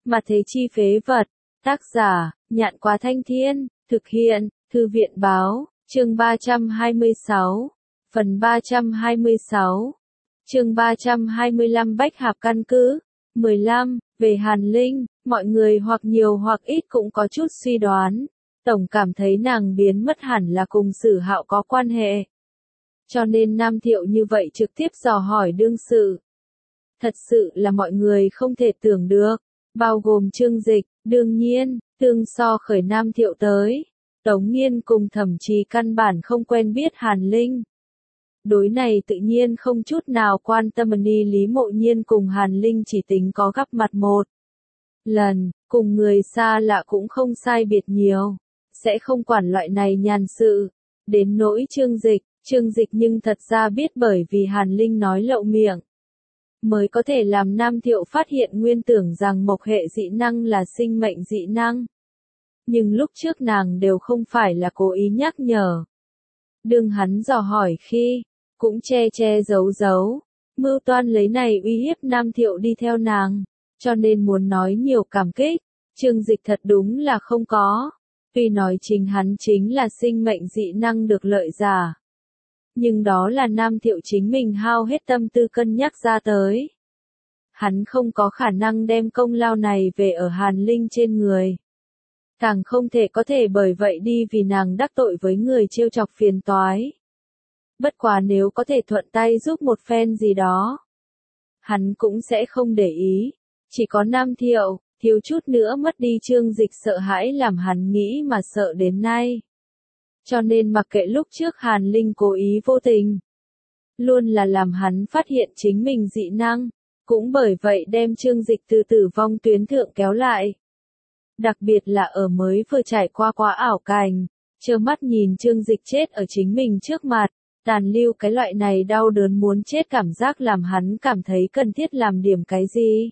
Mà thế chi phế vật. Tác giả, Nhạn Quá Thanh Thiên, thực hiện, Thư viện Báo, chương 326, phần 326, chương 325 Bách Hạp căn cứ, 15, về Hàn Linh, mọi người hoặc nhiều hoặc ít cũng có chút suy đoán, tổng cảm thấy nàng biến mất hẳn là cùng Sử Hạo có quan hệ. Cho nên Nam Thiệu như vậy trực tiếp dò hỏi đương sự. Thật sự là mọi người không thể tưởng được, bao gồm Trương Dịch, đương nhiên, tương so khởi Nam Thiệu tới. Tống Nghiên cùng thậm chí căn bản không quen biết Hàn Linh. Đối này tự nhiên không chút nào quan tâm ni Lý Mộ Nhiên cùng Hàn Linh chỉ tính có gặp mặt một lần, cùng người xa lạ cũng không sai biệt nhiều, sẽ không quản loại này nhàn sự. Đến nỗi Trương Dịch nhưng thật ra biết bởi vì Hàn Linh nói lậu miệng, mới có thể làm Nam Thiệu phát hiện nguyên tưởng rằng mộc hệ dị năng là sinh mệnh dị năng. Nhưng lúc trước nàng đều không phải là cố ý nhắc nhở. Đương hắn dò hỏi khi, cũng che giấu, mưu toan lấy này uy hiếp Nam Thiệu đi theo nàng, cho nên muốn nói nhiều cảm kích, Trương Dịch thật đúng là không có. Tuy nói chính hắn chính là sinh mệnh dị năng được lợi giả, nhưng đó là Nam Thiệu chính mình hao hết tâm tư cân nhắc ra tới. Hắn không có khả năng đem công lao này về ở Hàn Linh trên người. Càng không thể có thể bởi vậy đi vì nàng đắc tội với người trêu chọc phiền toái. Bất quá nếu có thể thuận tay giúp một phen gì đó, hắn cũng sẽ không để ý. Chỉ có Nam Thiệu, thiếu chút nữa mất đi Trương Dịch sợ hãi làm hắn nghĩ mà sợ đến nay. Cho nên mặc kệ lúc trước Hàn Linh cố ý vô tình, luôn là làm hắn phát hiện chính mình dị năng, cũng bởi vậy đem Trương Dịch từ tử vong tuyến thượng kéo lại. Đặc biệt là ở mới vừa trải qua quá ảo cảnh, trơ mắt nhìn Trương Dịch chết ở chính mình trước mặt, tàn lưu cái loại này đau đớn muốn chết cảm giác làm hắn cảm thấy cần thiết làm điểm cái gì,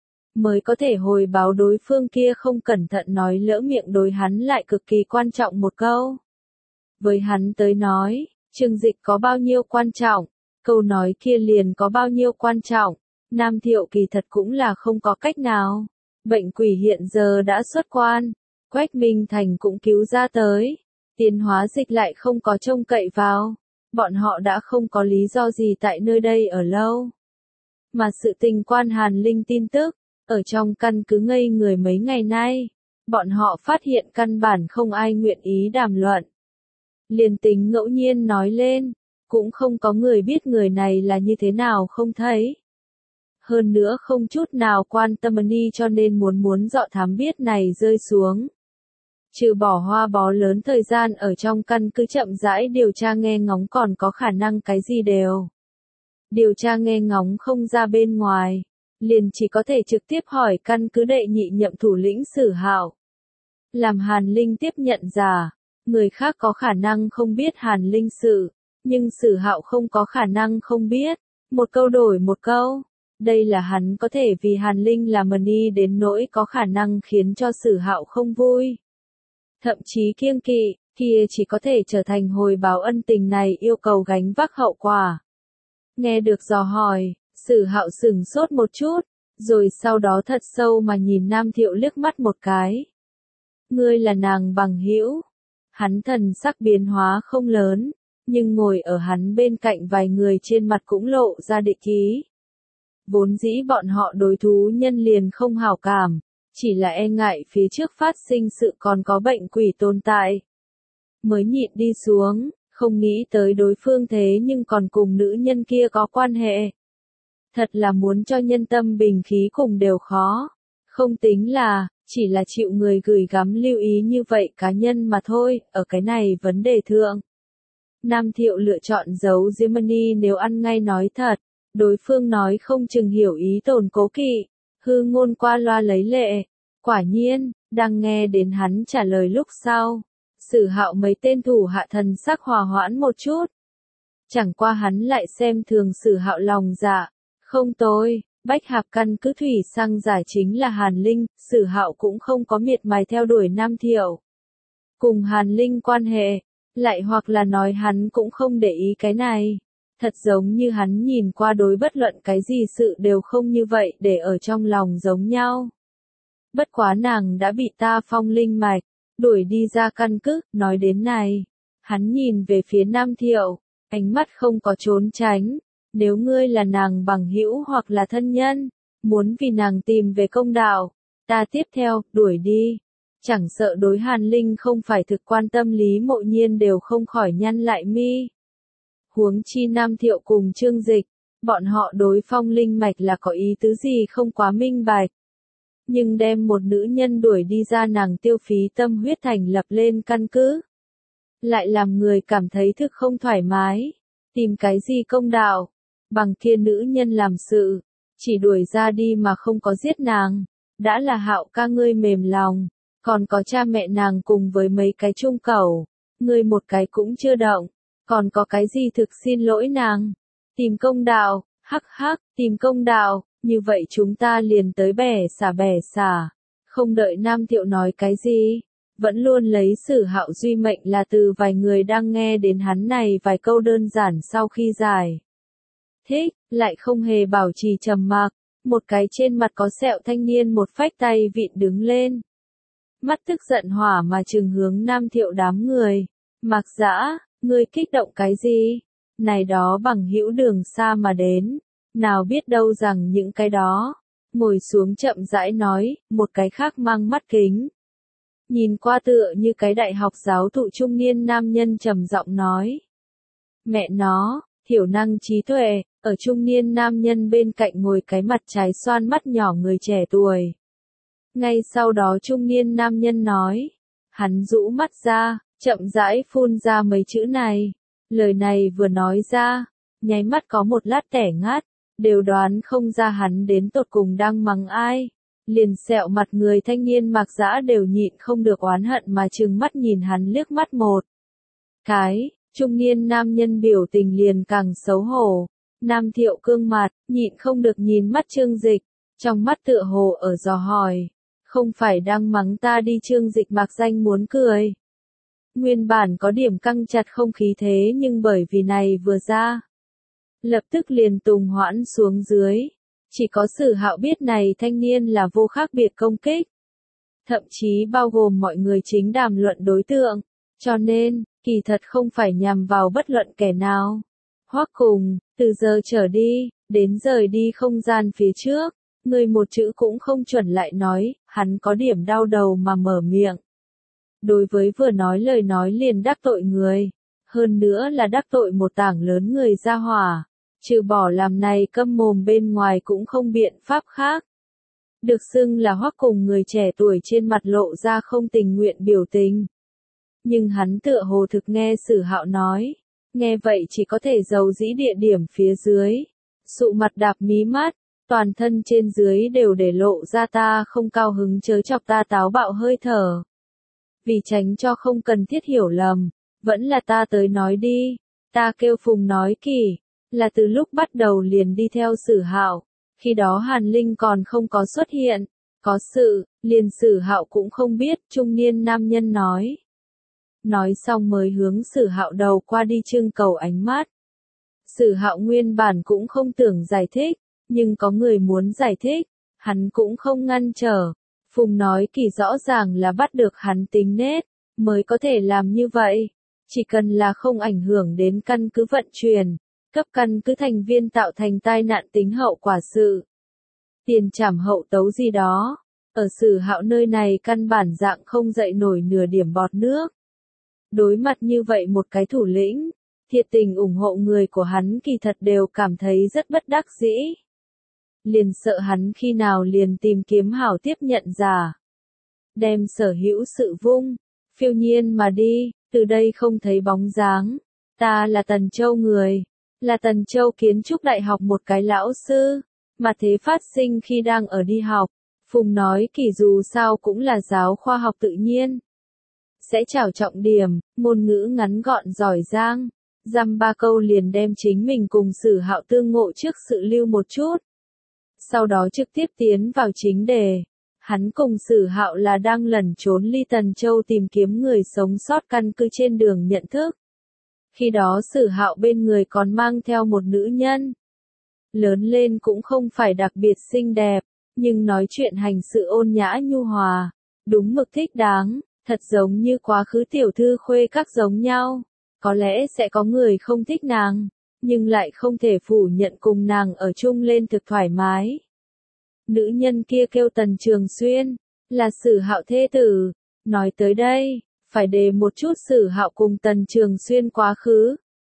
mới có thể hồi báo đối phương kia không cẩn thận nói lỡ miệng đối hắn lại cực kỳ quan trọng một câu. Với hắn tới nói, Trương Dịch có bao nhiêu quan trọng, câu nói kia liền có bao nhiêu quan trọng. Nam Thiệu kỳ thật cũng là không có cách nào. Bệnh quỷ hiện giờ đã xuất quan, Quách Minh Thành cũng cứu ra tới, Tiến Hóa Dịch lại không có trông cậy vào, bọn họ đã không có lý do gì tại nơi đây ở lâu. Mà sự tình quan Hàn Linh tin tức, ở trong căn cứ ngây người mấy ngày nay, bọn họ phát hiện căn bản không ai nguyện ý đàm luận. Liền tính ngẫu nhiên nói lên, cũng không có người biết người này là như thế nào không thấy. Hơn nữa không chút nào quan tâm ni cho nên muốn dọ thám biết này rơi xuống. Trừ bỏ Hoa Bó lớn thời gian ở trong căn cứ chậm rãi điều tra nghe ngóng còn có khả năng cái gì đều. Điều tra nghe ngóng không ra bên ngoài, liền chỉ có thể trực tiếp hỏi căn cứ đệ nhị nhậm thủ lĩnh Sử Hạo. Làm Hàn Linh tiếp nhận giả, người khác có khả năng không biết Hàn Linh sự, nhưng Sử Hạo không có khả năng không biết, một câu đổi một câu. Đây là hắn có thể vì Hàn Linh làm ni đến nỗi có khả năng khiến cho Sử Hạo không vui. Thậm chí kiêng kỵ, kia chỉ có thể trở thành hồi báo ân tình này yêu cầu gánh vác hậu quả. Nghe được dò hỏi, Sử Hạo sửng sốt một chút, rồi sau đó thật sâu mà nhìn Nam Thiệu liếc mắt một cái. Ngươi là nàng bằng hữu. Hắn thần sắc biến hóa không lớn, nhưng ngồi ở hắn bên cạnh vài người trên mặt cũng lộ ra địch ý. Vốn dĩ bọn họ đối thú nhân liền không hảo cảm, chỉ là e ngại phía trước phát sinh sự còn có bệnh quỷ tồn tại. Mới nhịn đi xuống, không nghĩ tới đối phương thế nhưng còn cùng nữ nhân kia có quan hệ. Thật là muốn cho nhân tâm bình khí cùng đều khó. Không tính là, chỉ là chịu người gửi gắm lưu ý như vậy cá nhân mà thôi, ở cái này vấn đề thượng. Nam Thiệu lựa chọn giấu Gemini nếu ăn ngay nói thật. Đối phương nói không chừng hiểu ý tồn cố kỵ, hư ngôn qua loa lấy lệ. Quả nhiên, đang nghe đến hắn trả lời lúc sau, Sử Hạo mấy tên thủ hạ thần sắc hòa hoãn một chút. Chẳng qua hắn lại xem thường Sử Hạo lòng dạ, không tôi, Bách Hạp căn cứ thủy xăng giả chính là Hàn Linh, Sử Hạo cũng không có miệt mài theo đuổi Nam Thiệu. Cùng Hàn Linh quan hệ, lại hoặc là nói hắn cũng không để ý cái này. Thật giống như hắn nhìn qua đối bất luận cái gì sự đều không như vậy để ở trong lòng giống nhau. Bất quá nàng đã bị ta phong linh mạch, đuổi đi ra căn cứ, nói đến này. Hắn nhìn về phía Nam Thiệu, ánh mắt không có trốn tránh. Nếu ngươi là nàng bằng hữu hoặc là thân nhân, muốn vì nàng tìm về công đạo, ta tiếp theo, đuổi đi. Chẳng sợ đối Hàn Linh không phải thực quan tâm Lý Mộ Nhiên đều không khỏi nhăn lại mi. Huống chi Nam Thiệu cùng Trương Dịch, bọn họ đối phong linh mạch là có ý tứ gì không quá minh bạch. Nhưng đem một nữ nhân đuổi đi ra nàng tiêu phí tâm huyết thành lập lên căn cứ. Lại làm người cảm thấy thực không thoải mái. Tìm cái gì công đạo. Bằng kia nữ nhân làm sự. Chỉ đuổi ra đi mà không có giết nàng. Đã là Hạo ca ngươi mềm lòng. Còn có cha mẹ nàng cùng với mấy cái trung cẩu. Ngươi một cái cũng chưa động. Còn có cái gì thực xin lỗi nàng. Tìm công đạo. Hắc hắc, tìm công đạo. Như vậy chúng ta liền tới bẻ xả. Không đợi Nam Thiệu nói cái gì. Vẫn luôn lấy Sử Hạo duy mệnh là từ vài người đang nghe đến hắn này vài câu đơn giản sau khi giải thích, lại không hề bảo trì trầm mặc. Một cái trên mặt có sẹo thanh niên một phách tay vịn đứng lên. Mắt tức giận hỏa mà trừng hướng Nam Thiệu đám người. Mạc Dã, ngươi kích động cái gì? Này đó bằng hữu đường xa mà đến. Nào biết đâu rằng những cái đó. Ngồi xuống chậm rãi nói, một cái khác mang mắt kính. Nhìn qua tựa như cái đại học giáo thụ trung niên nam nhân trầm giọng nói. Mẹ nó, thiểu năng trí tuệ, ở trung niên nam nhân bên cạnh ngồi cái mặt trái xoan mắt nhỏ người trẻ tuổi. Ngay sau đó trung niên nam nhân nói. Hắn rũ mắt ra, chậm rãi phun ra mấy chữ này. Lời này vừa nói ra, nháy mắt có một lát tẻ ngắt, đều đoán không ra hắn đến tột cùng đang mắng ai. Liền sẹo mặt người thanh niên Mạc Dã đều nhịn không được oán hận mà trừng mắt nhìn hắn liếc mắt một cái, trung niên nam nhân biểu tình liền càng xấu hổ. Nam Thiệu cương mặt, nhịn không được nhìn mắt Trương Dịch, trong mắt tựa hồ ở dò hỏi, không phải đang mắng ta đi. Trương Dịch mạc danh muốn cười. Nguyên bản có điểm căng chặt không khí thế nhưng bởi vì này vừa ra, lập tức liền tùng hoãn xuống dưới. Chỉ có Sử Hạo biết này thanh niên là vô khác biệt công kích. Thậm chí bao gồm mọi người chính đàm luận đối tượng. Cho nên, kỳ thật không phải nhằm vào bất luận kẻ nào. Hoắc Cùng, từ giờ trở đi, đến rời đi không gian phía trước, người một chữ cũng không chuẩn lại nói, hắn có điểm đau đầu mà mở miệng. Đối với vừa nói lời nói liền đắc tội người, hơn nữa là đắc tội một tảng lớn người ra hỏa. Trừ bỏ làm này câm mồm bên ngoài cũng không biện pháp khác. Được xưng là Hoắc Cùng người trẻ tuổi trên mặt lộ ra không tình nguyện biểu tình. Nhưng hắn tựa hồ thực nghe Sử Hạo nói. Nghe vậy chỉ có thể giấu dĩ địa điểm phía dưới. Sụ mặt đạp mí mắt, toàn thân trên dưới đều để lộ ra ta không cao hứng chớ chọc ta táo bạo hơi thở. Vì tránh cho không cần thiết hiểu lầm, vẫn là ta tới nói đi. Ta kêu Phùng nói Kỳ. Là từ lúc bắt đầu liền đi theo Sử Hạo, khi đó Hàn Linh còn không có xuất hiện, có sự, liền Sử Hạo cũng không biết, trung niên nam nhân nói. Nói xong mới hướng Sử Hạo đầu qua đi trưng cầu ánh mắt. Sử Hạo nguyên bản cũng không tưởng giải thích, nhưng có người muốn giải thích, hắn cũng không ngăn trở. Phùng nói Kỳ rõ ràng là bắt được hắn tính nết, mới có thể làm như vậy, chỉ cần là không ảnh hưởng đến căn cứ vận chuyển. Cấp căn cứ thành viên tạo thành tai nạn tính hậu quả sự. Tiền trảm hậu tấu gì đó. Ở Sử Hạo nơi này căn bản dạng không dậy nổi nửa điểm bọt nước. Đối mặt như vậy một cái thủ lĩnh, thiệt tình ủng hộ người của hắn kỳ thật đều cảm thấy rất bất đắc dĩ. Liền sợ hắn khi nào liền tìm kiếm hảo tiếp nhận giả. Đem sở hữu sự vung, phiêu nhiên mà đi, từ đây không thấy bóng dáng. Ta là Tần Châu người. Là Tần Châu kiến trúc đại học một cái lão sư, mà thế phát sinh khi đang ở đi học. Phùng nói Kỳ dù sao cũng là giáo khoa học tự nhiên. Sẽ trảo trọng điểm, ngôn ngữ ngắn gọn giỏi giang. Dăm ba câu liền đem chính mình cùng Sử Hạo tương ngộ trước sự lưu một chút. Sau đó trực tiếp tiến vào chính đề. Hắn cùng Sử Hạo là đang lẩn trốn ly Tần Châu tìm kiếm người sống sót căn cứ trên đường nhận thức. Khi đó Sử Hạo bên người còn mang theo một nữ nhân. Lớn lên cũng không phải đặc biệt xinh đẹp, nhưng nói chuyện hành sự ôn nhã nhu hòa, đúng mực thích đáng, thật giống như quá khứ tiểu thư khuê các giống nhau. Có lẽ sẽ có người không thích nàng, nhưng lại không thể phủ nhận cùng nàng ở chung lên thực thoải mái. Nữ nhân kia kêu Tần Trường Xuyên, là Sử Hạo thê tử. Nói tới đây, phải đề một chút Sử Hạo cùng Tần Trường Xuyên quá khứ.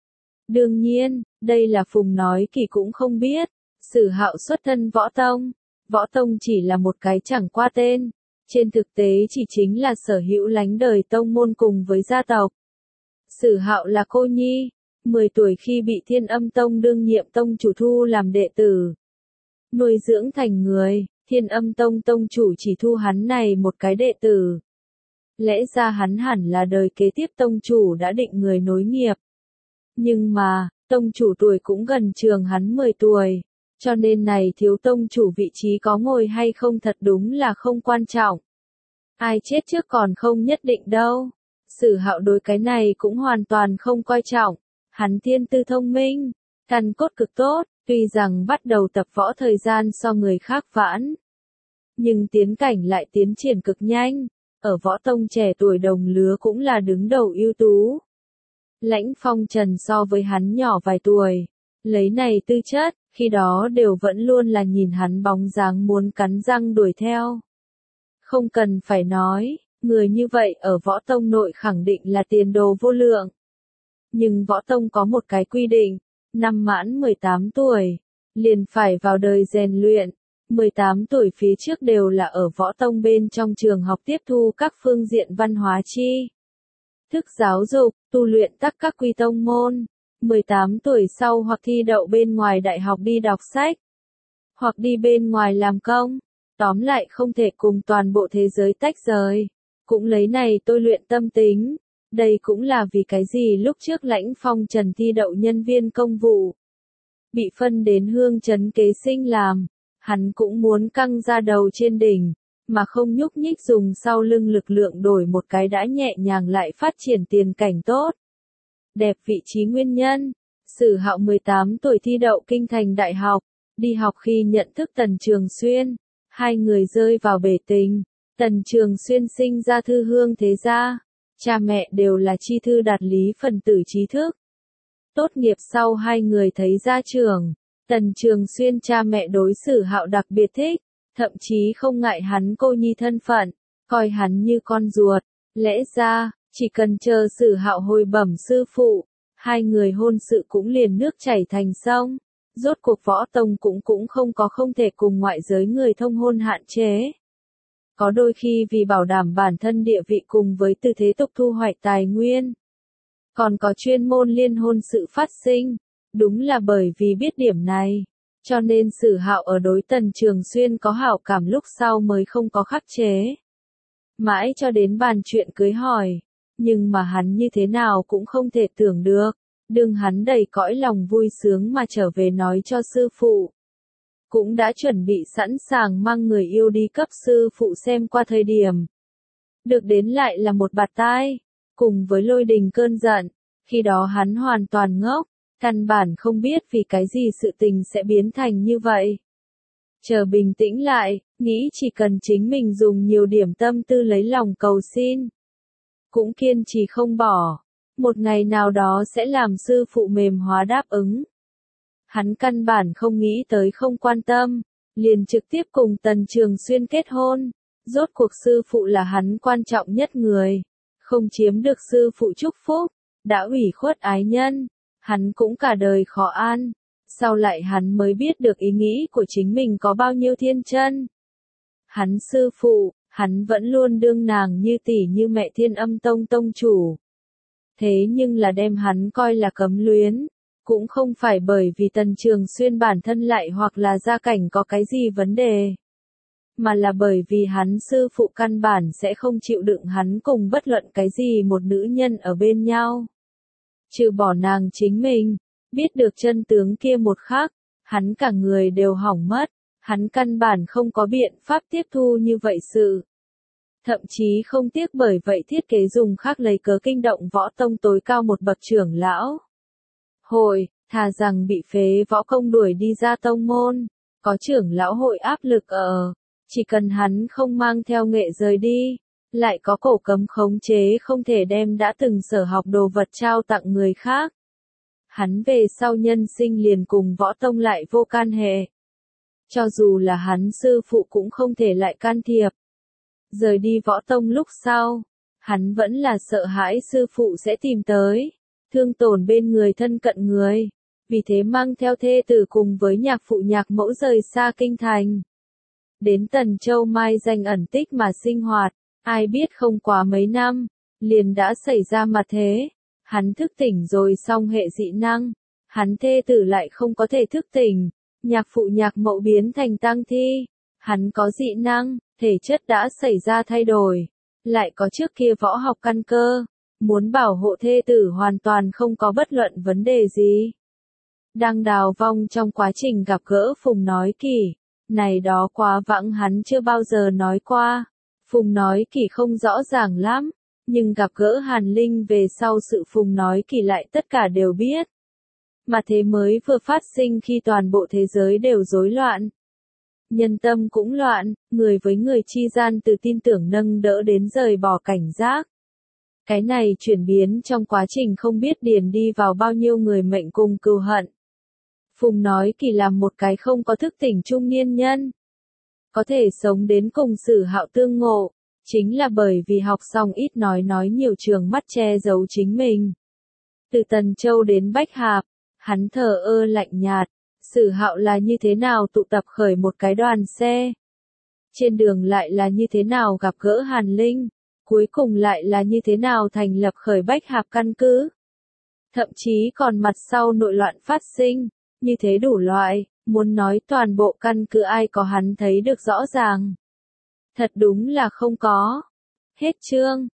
Đương nhiên, đây là Phùng nói kỳ cũng không biết. Sử Hạo xuất thân võ tông. Võ tông chỉ là một cái chẳng qua tên. Trên thực tế chỉ chính là sở hữu lánh đời tông môn cùng với gia tộc. Sử Hạo là cô nhi, 10 tuổi khi bị Thiên Âm Tông đương nhiệm tông chủ thu làm đệ tử. Nuôi dưỡng thành người, Thiên Âm Tông tông chủ chỉ thu hắn này một cái đệ tử. Lẽ ra hắn hẳn là đời kế tiếp tông chủ đã định người nối nghiệp. Nhưng mà, tông chủ tuổi cũng gần trường hắn 10 tuổi, cho nên này thiếu tông chủ vị trí có ngồi hay không thật đúng là không quan trọng. Ai chết trước còn không nhất định đâu. Sử Hạo đối cái này cũng hoàn toàn không coi trọng. Hắn thiên tư thông minh, căn cốt cực tốt, tuy rằng bắt đầu tập võ thời gian so người khác vãn. Nhưng tiến cảnh lại tiến triển cực nhanh, ở võ tông trẻ tuổi đồng lứa cũng là đứng đầu ưu tú. Lãnh Phong Trần so với hắn nhỏ vài tuổi, lấy này tư chất, khi đó đều vẫn luôn là nhìn hắn bóng dáng muốn cắn răng đuổi theo. Không cần phải nói, người như vậy ở võ tông nội khẳng định là tiền đồ vô lượng. Nhưng võ tông có một cái quy định, năm mãn 18 tuổi, liền phải vào đời rèn luyện, 18 tuổi phía trước đều là ở võ tông bên trong trường học tiếp thu các phương diện văn hóa chi. Thức giáo dục, tu luyện các quy tông môn, 18 tuổi sau hoặc thi đậu bên ngoài đại học đi đọc sách, hoặc đi bên ngoài làm công, tóm lại không thể cùng toàn bộ thế giới tách rời, cũng lấy này tôi luyện tâm tính. Đây cũng là vì cái gì lúc trước Lãnh Phong Trần thi đậu nhân viên công vụ. Bị phân đến Hương Trấn kế sinh làm, hắn cũng muốn căng ra đầu trên đỉnh, mà không nhúc nhích dùng sau lưng lực lượng đổi một cái đã nhẹ nhàng lại phát triển tiền cảnh tốt. Đẹp vị trí nguyên nhân, Sử Hạo 18 tuổi thi đậu Kinh Thành Đại học, đi học khi nhận thức Tần Trường Xuyên, hai người rơi vào bể tình, Tần Trường Xuyên sinh ra thư hương thế gia. Cha mẹ đều là chi thư đạt lý phần tử trí thức. Tốt nghiệp sau hai người thấy ra trường, Tần Trường Xuyên cha mẹ đối Sử Hạo đặc biệt thích, thậm chí không ngại hắn cô nhi thân phận, coi hắn như con ruột. Lẽ ra, chỉ cần chờ Sử Hạo hồi bẩm sư phụ, hai người hôn sự cũng liền nước chảy thành sông. Rốt cuộc võ tông cũng không thể cùng ngoại giới người thông hôn hạn chế. Có đôi khi vì bảo đảm bản thân địa vị cùng với tư thế tục thu hoạch tài nguyên. Còn có chuyên môn liên hôn sự phát sinh. Đúng là bởi vì biết điểm này. Cho nên Sử Hạo ở đối Tần Trường Xuyên có hảo cảm lúc sau mới không có khắc chế. Mãi cho đến bàn chuyện cưới hỏi. Nhưng mà hắn như thế nào cũng không thể tưởng được. Đương hắn đầy cõi lòng vui sướng mà trở về nói cho sư phụ. Cũng đã chuẩn bị sẵn sàng mang người yêu đi cấp sư phụ xem qua thời điểm. Được đến lại là một bạt tai, cùng với lôi đình cơn giận, khi đó hắn hoàn toàn ngốc, căn bản không biết vì cái gì sự tình sẽ biến thành như vậy. Chờ bình tĩnh lại, nghĩ chỉ cần chính mình dùng nhiều điểm tâm tư lấy lòng cầu xin. Cũng kiên trì không bỏ, một ngày nào đó sẽ làm sư phụ mềm hóa đáp ứng. Hắn căn bản không nghĩ tới không quan tâm, liền trực tiếp cùng Tần Trường Xuyên kết hôn. Rốt cuộc sư phụ là hắn quan trọng nhất người, không chiếm được sư phụ chúc phúc, đã ủy khuất ái nhân, hắn cũng cả đời khó an. Sau lại hắn mới biết được ý nghĩ của chính mình có bao nhiêu thiên chân. Hắn sư phụ, hắn vẫn luôn đương nàng như tỷ như mẹ Thiên Âm Tông tông chủ. Thế nhưng là đem hắn coi là cấm luyến. Cũng không phải bởi vì Tần Trường Xuyên bản thân lại hoặc là gia cảnh có cái gì vấn đề. Mà là bởi vì hắn sư phụ căn bản sẽ không chịu đựng hắn cùng bất luận cái gì một nữ nhân ở bên nhau. Trừ bỏ nàng chính mình, biết được chân tướng kia một khắc, hắn cả người đều hỏng mất, hắn căn bản không có biện pháp tiếp thu như vậy sự. Thậm chí không tiếc bởi vậy thiết kế dùng khác lấy cớ kinh động võ tông tối cao một bậc trưởng lão. Thà rằng bị phế võ công đuổi đi ra tông môn, có trưởng lão hội áp lực ở, chỉ cần hắn không mang theo nghệ rời đi, lại có cổ cấm khống chế không thể đem đã từng sở học đồ vật trao tặng người khác. Hắn về sau nhân sinh liền cùng võ tông lại vô can hệ. Cho dù là hắn sư phụ cũng không thể lại can thiệp. Rời đi võ tông lúc sau, hắn vẫn là sợ hãi sư phụ sẽ tìm tới, thương tổn bên người thân cận người. Vì thế mang theo thê tử cùng với nhạc phụ nhạc mẫu rời xa kinh thành. Đến Tần Châu mai danh ẩn tích mà sinh hoạt, ai biết không quá mấy năm, liền đã xảy ra mà thế. Hắn thức tỉnh rồi xong hệ dị năng, hắn thê tử lại không có thể thức tỉnh, nhạc phụ nhạc mẫu biến thành tang thi. Hắn có dị năng, thể chất đã xảy ra thay đổi, lại có trước kia võ học căn cơ, muốn bảo hộ thê tử hoàn toàn không có bất luận vấn đề gì. Đang đào vong trong quá trình gặp gỡ Phùng Nói Kỷ, này đó quá vãng hắn chưa bao giờ nói qua. Phùng Nói Kỷ không rõ ràng lắm, nhưng gặp gỡ Hàn Linh về sau sự Phùng Nói Kỷ lại tất cả đều biết. Mà thế mới vừa phát sinh khi toàn bộ thế giới đều rối loạn. Nhân tâm cũng loạn, người với người chi gian từ tin tưởng nâng đỡ đến rời bỏ cảnh giác. Cái này chuyển biến trong quá trình không biết điền đi vào bao nhiêu người mệnh cùng cừu hận. Phùng Nói Kỷ là một cái không có thức tỉnh trung niên nhân. Có thể sống đến cùng Sử Hạo tương ngộ, chính là bởi vì học xong ít nói nhiều trường mắt che giấu chính mình. Từ Tần Châu đến Bách Hạp, hắn thờ ơ lạnh nhạt, Sử Hạo là như thế nào tụ tập khởi một cái đoàn xe. Trên đường lại là như thế nào gặp gỡ Hàn Linh, cuối cùng lại là như thế nào thành lập khởi Bách Hạp căn cứ. Thậm chí còn mặt sau nội loạn phát sinh, như thế đủ loại, muốn nói toàn bộ căn cứ ai có hắn thấy được rõ ràng. Thật đúng là không có. Hết chương.